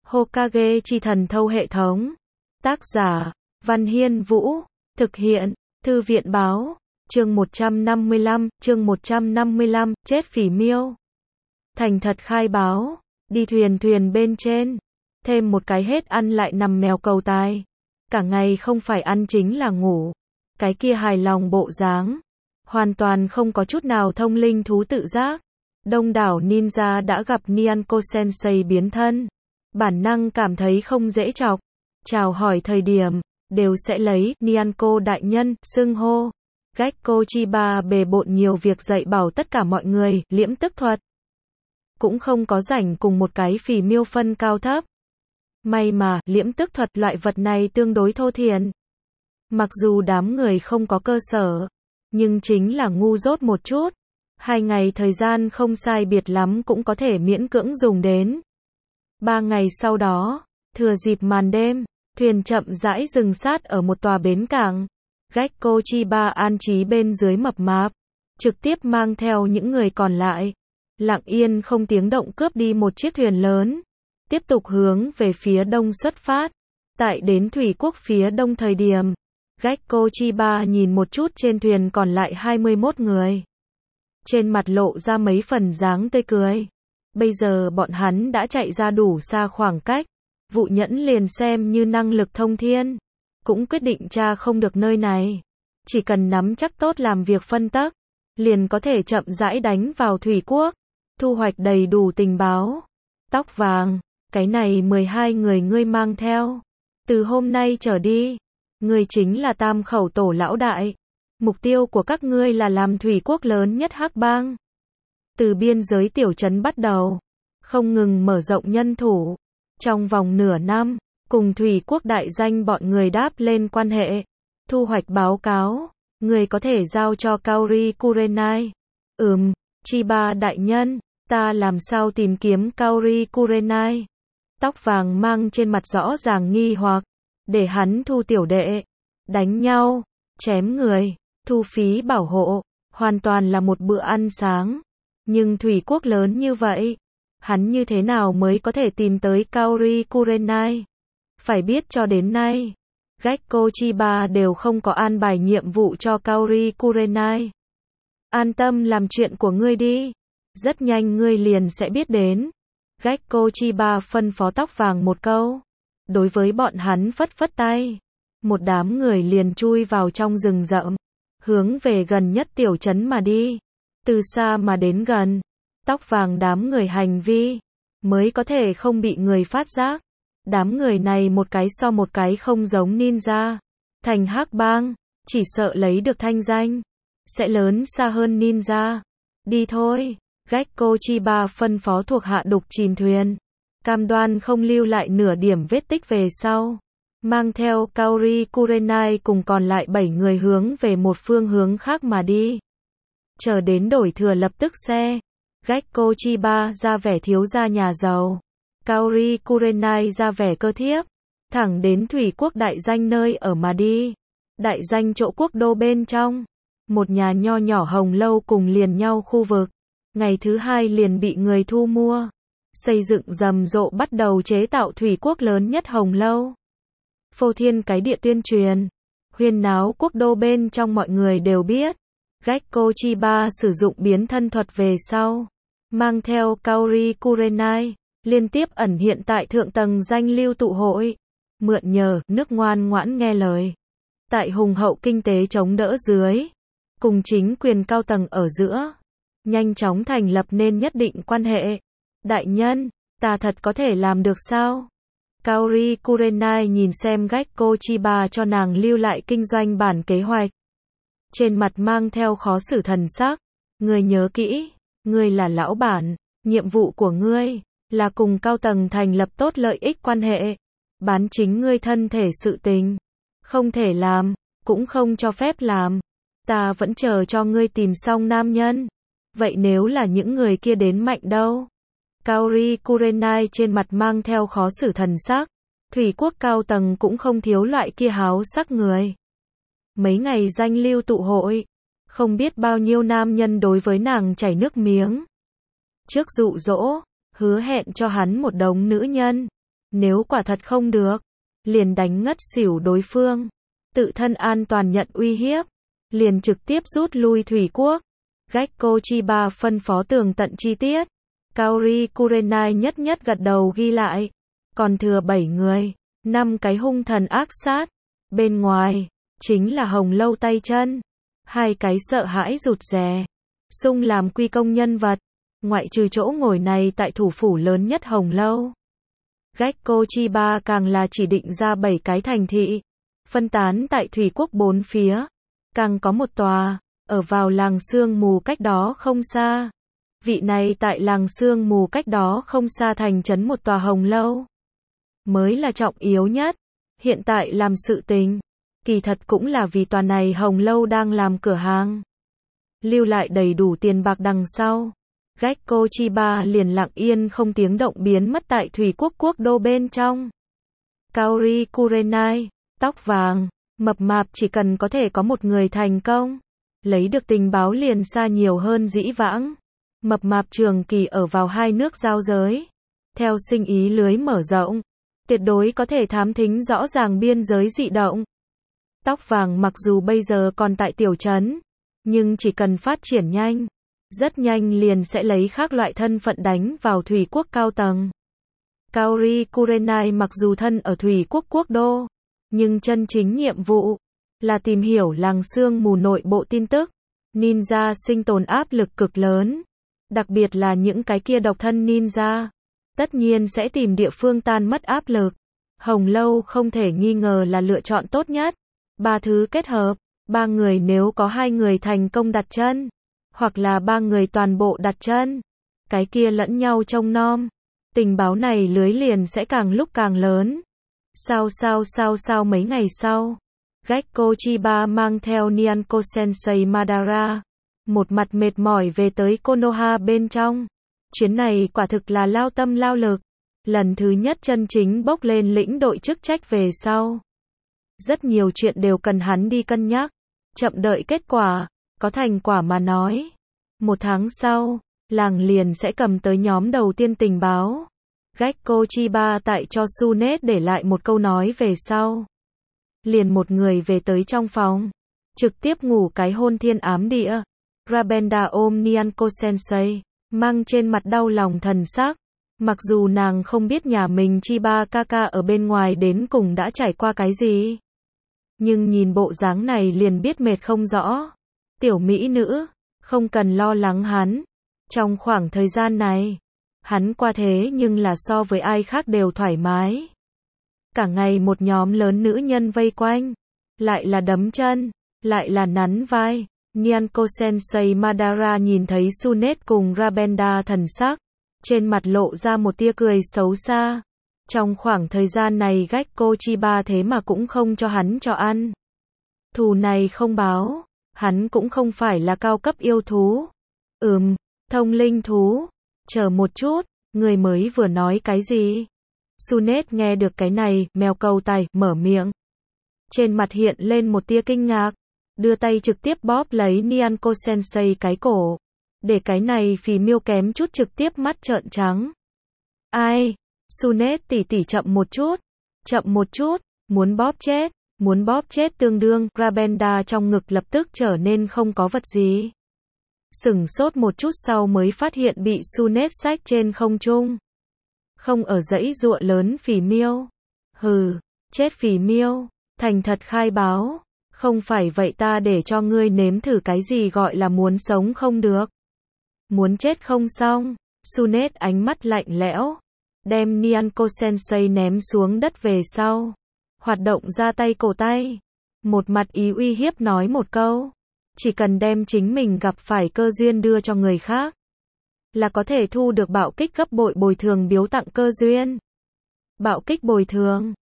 Hokage chi thần thâu hệ thống. Tác giả, Văn Hiên Vũ. Thực hiện, Thư viện báo. Chương 155, chết phỉ miêu. Thành thật khai báo, đi thuyền bên trên. Thêm một cái hết ăn lại nằm mèo cầu tài. Cả ngày không phải ăn chính là ngủ. Cái kia hài lòng bộ dáng. Hoàn toàn không có chút nào thông linh thú tự giác. Đông đảo ninja đã gặp Nyanko Sensei biến thân. Bản năng cảm thấy không dễ chọc. Chào hỏi thời điểm, đều sẽ lấy Nyanko đại nhân, xưng hô. Gekko Chiba bề bộn nhiều việc dạy bảo tất cả mọi người, liễm tức thuật. Cũng không có rảnh cùng một cái phỉ miêu phân cao thấp. May mà, liễm tức thuật loại vật này tương đối thô thiển. Mặc dù đám người không có cơ sở, nhưng chính là ngu dốt một chút. 2 ngày thời gian không sai biệt lắm cũng có thể miễn cưỡng dùng đến. 3 ngày sau đó, thừa dịp màn đêm, thuyền chậm rãi dừng sát ở một tòa bến cảng. Gekko Chiba an trí bên dưới mập mạp, trực tiếp mang theo những người còn lại, lặng yên không tiếng động cướp đi một chiếc thuyền lớn, tiếp tục hướng về phía đông xuất phát. Tại đến thủy quốc phía đông thời điểm, Gekko Chiba nhìn một chút trên thuyền còn lại 21 người. Trên mặt lộ ra mấy phần dáng tươi cười. Bây giờ bọn hắn đã chạy ra đủ xa khoảng cách. Vụ Nhẫn liền xem như năng lực thông thiên, cũng quyết định tra không được nơi này. Chỉ cần nắm chắc tốt làm việc phân tắc, liền có thể chậm rãi đánh vào thủy quốc, thu hoạch đầy đủ tình báo. Tóc vàng, cái này 12 người ngươi mang theo. Từ hôm nay trở đi, ngươi chính là Tam Khẩu tổ lão đại. Mục tiêu của các ngươi là làm thủy quốc lớn nhất Hắc Bang. Từ biên giới tiểu trấn bắt đầu, không ngừng mở rộng nhân thủ. Trong vòng nửa năm, cùng thủy quốc đại danh bọn người đáp lên quan hệ. Thu hoạch báo cáo, người có thể giao cho Kaori Kurenai. Chiba đại nhân, ta làm sao tìm kiếm Kaori Kurenai? Tóc vàng mang trên mặt rõ ràng nghi hoặc, để hắn thu tiểu đệ. Đánh nhau, chém người, thu phí bảo hộ, hoàn toàn là một bữa ăn sáng. Nhưng thủy quốc lớn như vậy, hắn như thế nào mới có thể tìm tới Kaori Kurenai? Phải biết cho đến nay, Gekko Chiba đều không có an bài nhiệm vụ cho Kaori Kurenai. An tâm làm chuyện của ngươi đi, rất nhanh ngươi liền sẽ biết đến. Gekko Chiba phân phó tóc vàng một câu. Đối với bọn hắn phất phất tay, một đám người liền chui vào trong rừng rậm, hướng về gần nhất tiểu trấn mà đi. Từ xa mà đến gần, tóc vàng đám người hành vi mới có thể không bị người phát giác. Đám người này một cái so một cái không giống ninja. Thành Hắc Bang, chỉ sợ lấy được thanh danh, sẽ lớn xa hơn ninja. Đi thôi, Gekko Chiba phân phó thuộc hạ đục chìm thuyền. Cam đoan không lưu lại nửa điểm vết tích về sau. Mang theo Kaori Kurenai cùng còn lại 7 người hướng về một phương hướng khác mà đi. Chờ đến đổi thừa lập tức xe. Gekko Chiba ra vẻ thiếu gia nhà giàu. Kaori Kurenai ra vẻ cơ thiếp. Thẳng đến thủy quốc đại danh nơi ở mà đi. Đại danh chỗ quốc đô bên trong. Một nhà nho nhỏ hồng lâu cùng liền nhau khu vực. Ngày thứ 2 liền bị người thu mua. Xây dựng rầm rộ bắt đầu chế tạo thủy quốc lớn nhất hồng lâu. Phô thiên cái địa tuyên truyền. Huyên náo quốc đô bên trong mọi người đều biết. Gekko Chiba sử dụng biến thân thuật về sau. Mang theo Kaori Kurenai, liên tiếp ẩn hiện tại thượng tầng danh lưu tụ hội. Mượn nhờ, nước ngoan ngoãn nghe lời. Tại hùng hậu kinh tế chống đỡ dưới, cùng chính quyền cao tầng ở giữa, nhanh chóng thành lập nên nhất định quan hệ. Đại nhân, ta thật có thể làm được sao? Kaori Kurenai nhìn xem Gekko Chiba cho nàng lưu lại kinh doanh bản kế hoạch. Trên mặt mang theo khó xử thần sắc. Ngươi nhớ kỹ, ngươi là lão bản, nhiệm vụ của ngươi là cùng cao tầng thành lập tốt lợi ích quan hệ. Bán chính ngươi thân thể sự tình, không thể làm, cũng không cho phép làm. Ta vẫn chờ cho ngươi tìm xong nam nhân. Vậy nếu là những người kia đến mạnh đâu? Kaori Kurenai trên mặt mang theo khó xử thần sắc. Thủy quốc cao tầng cũng không thiếu loại kia háo sắc người. Mấy ngày danh lưu tụ hội, không biết bao nhiêu nam nhân đối với nàng chảy nước miếng. Trước dụ dỗ, hứa hẹn cho hắn một đống nữ nhân. Nếu quả thật không được, liền đánh ngất xỉu đối phương. Tự thân an toàn nhận uy hiếp, liền trực tiếp rút lui thủy quốc. Gekko Chiba phân phó tường tận chi tiết. Kaori Kurenai nhất nhất gật đầu ghi lại. Còn thừa 7 người, 5 cái hung thần ác sát. Bên ngoài, chính là Hồng Lâu tay chân. 2 cái sợ hãi rụt rè. Sung làm quy công nhân vật. Ngoại trừ chỗ ngồi này tại thủ phủ lớn nhất Hồng Lâu. Gekko Chiba càng là chỉ định ra 7 cái thành thị. Phân tán tại thủy quốc 4 phía. Càng có một tòa, ở vào làng sương mù cách đó không xa. Vị này tại làng sương mù cách đó không xa thành trấn một tòa Hồng Lâu. Mới là trọng yếu nhất. Hiện tại làm sự tình. Kỳ thật cũng là vì tòa này Hồng Lâu đang làm cửa hàng. Lưu lại đầy đủ tiền bạc đằng sau. Gekko Chiba liền lặng yên không tiếng động biến mất tại thủy quốc quốc đô bên trong. Kaori Kurenai, tóc vàng, mập mạp chỉ cần có thể có một người thành công. Lấy được tình báo liền xa nhiều hơn dĩ vãng. Mập mạp trường kỳ ở vào 2 nước giao giới. Theo sinh ý lưới mở rộng, tuyệt đối có thể thám thính rõ ràng biên giới dị động. Tóc vàng mặc dù bây giờ còn tại tiểu trấn, nhưng chỉ cần phát triển nhanh, rất nhanh liền sẽ lấy khác loại thân phận đánh vào thủy quốc cao tầng. Kaori Kurenai mặc dù thân ở thủy quốc quốc đô, nhưng chân chính nhiệm vụ là tìm hiểu làng sương mù nội bộ tin tức. Ninja sinh tồn áp lực cực lớn, đặc biệt là những cái kia độc thân ninja, tất nhiên sẽ tìm địa phương tan mất áp lực. Hồng Lâu không thể nghi ngờ là lựa chọn tốt nhất. 3 thứ kết hợp, 3 người nếu có 2 người thành công đặt chân, hoặc là 3 người toàn bộ đặt chân, cái kia lẫn nhau trông nom, tình báo này lưới liền sẽ càng lúc càng lớn. Sao mấy ngày sau, Gekko Chiba mang theo Nyanko Sensei Madara, một mặt mệt mỏi về tới Konoha bên trong. Chuyến này quả thực là lao tâm lao lực, lần thứ nhất chân chính bốc lên lĩnh đội chức trách về sau. Rất nhiều chuyện đều cần hắn đi cân nhắc, chậm đợi kết quả, có thành quả mà nói. 1 tháng sau, làng liền sẽ cầm tới nhóm đầu tiên tình báo. Gekko Chiba tại cho Sunet để lại một câu nói về sau. Liền một người về tới trong phòng, trực tiếp ngủ cái hôn thiên ám địa. Rabenda ôm Nyanko Sensei, mang trên mặt đau lòng thần sắc. Mặc dù nàng không biết nhà mình Chiba Kaka ở bên ngoài đến cùng đã trải qua cái gì, nhưng nhìn bộ dáng này liền biết mệt không rõ. Tiểu mỹ nữ, không cần lo lắng hắn. Trong khoảng thời gian này, hắn qua thế nhưng là so với ai khác đều thoải mái. Cả ngày một nhóm lớn nữ nhân vây quanh, lại là đấm chân, lại là nắn vai. Nyanko Sensei Madara nhìn thấy Sunet cùng Rabenda thần sắc, trên mặt lộ ra một tia cười xấu xa. Trong khoảng thời gian này Gekko Chiba thế mà cũng không cho hắn cho ăn. Thù này không báo, hắn cũng không phải là cao cấp yêu thú. Thông linh thú. Chờ một chút, người mới vừa nói cái gì? Sunet nghe được cái này, mèo cầu tài, mở miệng. Trên mặt hiện lên một tia kinh ngạc, đưa tay trực tiếp bóp lấy Nyanko Sensei cái cổ. Để cái này phì miêu kém chút trực tiếp mắt trợn trắng. Ai? Sunet tỷ tỷ chậm một chút, muốn bóp chết tương đương. Rabenda trong ngực lập tức trở nên không có vật gì. Sửng sốt một chút sau mới phát hiện bị Sunet xách trên không trung. Không ở dãy giụa lớn phì miêu. Hừ, chết phì miêu, thành thật khai báo. Không phải vậy ta để cho ngươi nếm thử cái gì gọi là muốn sống không được. Muốn chết không xong. Sunet ánh mắt lạnh lẽo, đem Nyanko Sensei ném xuống đất về sau. Hoạt động ra tay cổ tay. Một mặt ý uy hiếp nói một câu. Chỉ cần đem chính mình gặp phải cơ duyên đưa cho người khác, là có thể thu được bạo kích gấp bội bồi thường biếu tặng cơ duyên. Bạo kích bồi thường.